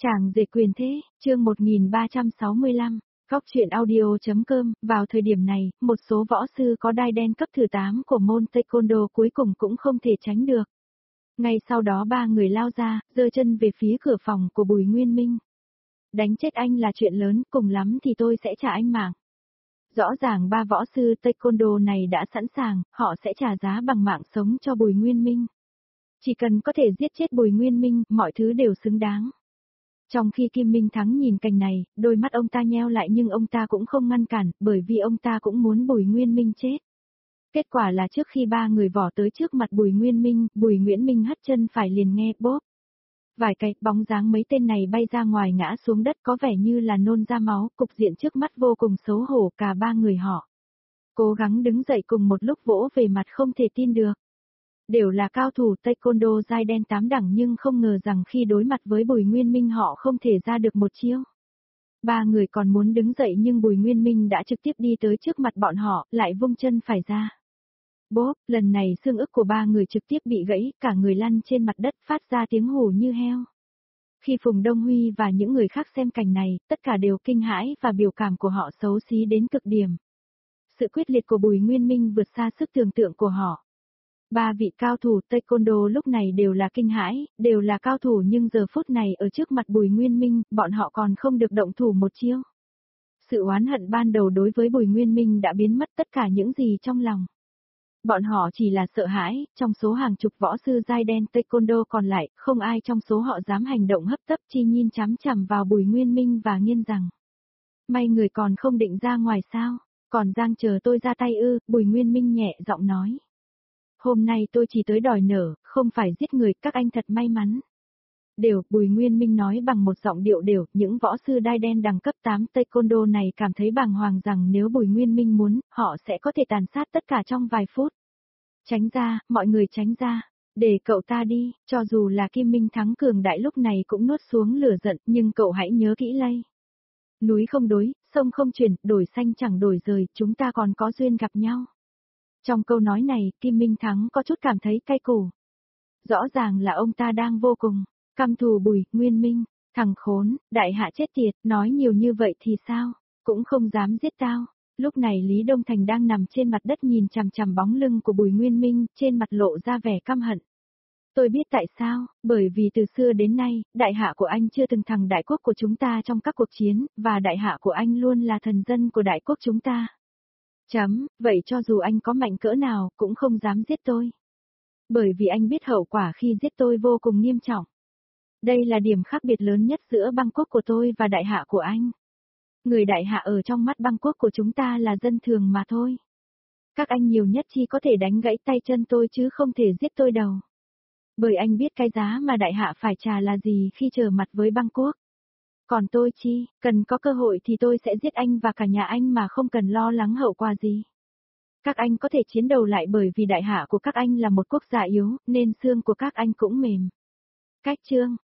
Chàng rể quyền thế, chương 1365, Góc truyện audio.com, vào thời điểm này, một số võ sư có đai đen cấp thứ 8 của môn Taekwondo cuối cùng cũng không thể tránh được. Ngay sau đó ba người lao ra, giơ chân về phía cửa phòng của Bùi Nguyên Minh. Đánh chết anh là chuyện lớn, cùng lắm thì tôi sẽ trả anh mạng. Rõ ràng ba võ sư Taekwondo này đã sẵn sàng, họ sẽ trả giá bằng mạng sống cho Bùi Nguyên Minh. Chỉ cần có thể giết chết Bùi Nguyên Minh, mọi thứ đều xứng đáng. Trong khi Kim Minh Thắng nhìn cảnh này, đôi mắt ông ta nheo lại nhưng ông ta cũng không ngăn cản, bởi vì ông ta cũng muốn Bùi Nguyên Minh chết. Kết quả là trước khi ba người vỏ tới trước mặt Bùi Nguyên Minh, Bùi Nguyễn Minh hất chân phải liền nghe bốp. Vài cái, bóng dáng mấy tên này bay ra ngoài ngã xuống đất có vẻ như là nôn ra máu, cục diện trước mắt vô cùng xấu hổ cả ba người họ. Cố gắng đứng dậy cùng một lúc vỗ về mặt không thể tin được. Đều là cao thủ Taekwondo giai đen 8 đẳng nhưng không ngờ rằng khi đối mặt với Bùi Nguyên Minh họ không thể ra được một chiêu. Ba người còn muốn đứng dậy nhưng Bùi Nguyên Minh đã trực tiếp đi tới trước mặt bọn họ, lại vung chân phải ra. Bốp, lần này xương ức của ba người trực tiếp bị gãy, cả người lăn trên mặt đất phát ra tiếng hù như heo. Khi Phùng Đông Huy và những người khác xem cảnh này, tất cả đều kinh hãi và biểu cảm của họ xấu xí đến cực điểm. Sự quyết liệt của Bùi Nguyên Minh vượt xa sức tưởng tượng của họ. Ba vị cao thủ Taekwondo lúc này đều là kinh hãi, đều là cao thủ nhưng giờ phút này ở trước mặt Bùi Nguyên Minh, bọn họ còn không được động thủ một chiêu. Sự oán hận ban đầu đối với Bùi Nguyên Minh đã biến mất tất cả những gì trong lòng. Bọn họ chỉ là sợ hãi, trong số hàng chục võ sư giai đen Taekwondo còn lại, không ai trong số họ dám hành động hấp tấp chi nhìn chằm chằm vào Bùi Nguyên Minh và nghiến rằng. May người còn không định ra ngoài sao, còn đang chờ tôi ra tay ư, Bùi Nguyên Minh nhẹ giọng nói. Hôm nay tôi chỉ tới đòi nợ, không phải giết người, các anh thật may mắn. Đều, Bùi Nguyên Minh nói bằng một giọng điệu đều, những võ sư đai đen đẳng cấp 8 Taekwondo này cảm thấy bàng hoàng rằng nếu Bùi Nguyên Minh muốn, họ sẽ có thể tàn sát tất cả trong vài phút. Tránh ra, mọi người tránh ra, để cậu ta đi, cho dù là Kim Minh Thắng cường đại lúc này cũng nuốt xuống lửa giận, nhưng cậu hãy nhớ kỹ lây. Núi không đối, sông không chuyển, đổi xanh chẳng đổi rời, chúng ta còn có duyên gặp nhau. Trong câu nói này, Kim Minh Thắng có chút cảm thấy cay củ. Rõ ràng là ông ta đang vô cùng căm thù Bùi Nguyên Minh, thằng khốn, đại hạ chết tiệt, nói nhiều như vậy thì sao, cũng không dám giết tao. Lúc này Lý Đông Thành đang nằm trên mặt đất nhìn chằm chằm bóng lưng của Bùi Nguyên Minh, trên mặt lộ ra vẻ căm hận. Tôi biết tại sao, bởi vì từ xưa đến nay, đại hạ của anh chưa từng thằng đại quốc của chúng ta trong các cuộc chiến, và đại hạ của anh luôn là thần dân của đại quốc chúng ta. Vậy cho dù anh có mạnh cỡ nào, cũng không dám giết tôi. Bởi vì anh biết hậu quả khi giết tôi vô cùng nghiêm trọng. Đây là điểm khác biệt lớn nhất giữa băng quốc của tôi và đại hạ của anh. Người đại hạ ở trong mắt băng quốc của chúng ta là dân thường mà thôi. Các anh nhiều nhất chỉ có thể đánh gãy tay chân tôi chứ không thể giết tôi đâu. Bởi anh biết cái giá mà đại hạ phải trả là gì khi trở mặt với băng quốc. Còn tôi chi, cần có cơ hội thì tôi sẽ giết anh và cả nhà anh mà không cần lo lắng hậu quả gì. Các anh có thể chiến đấu lại bởi vì đại hạ của các anh là một quốc gia yếu, nên xương của các anh cũng mềm. Cách chương,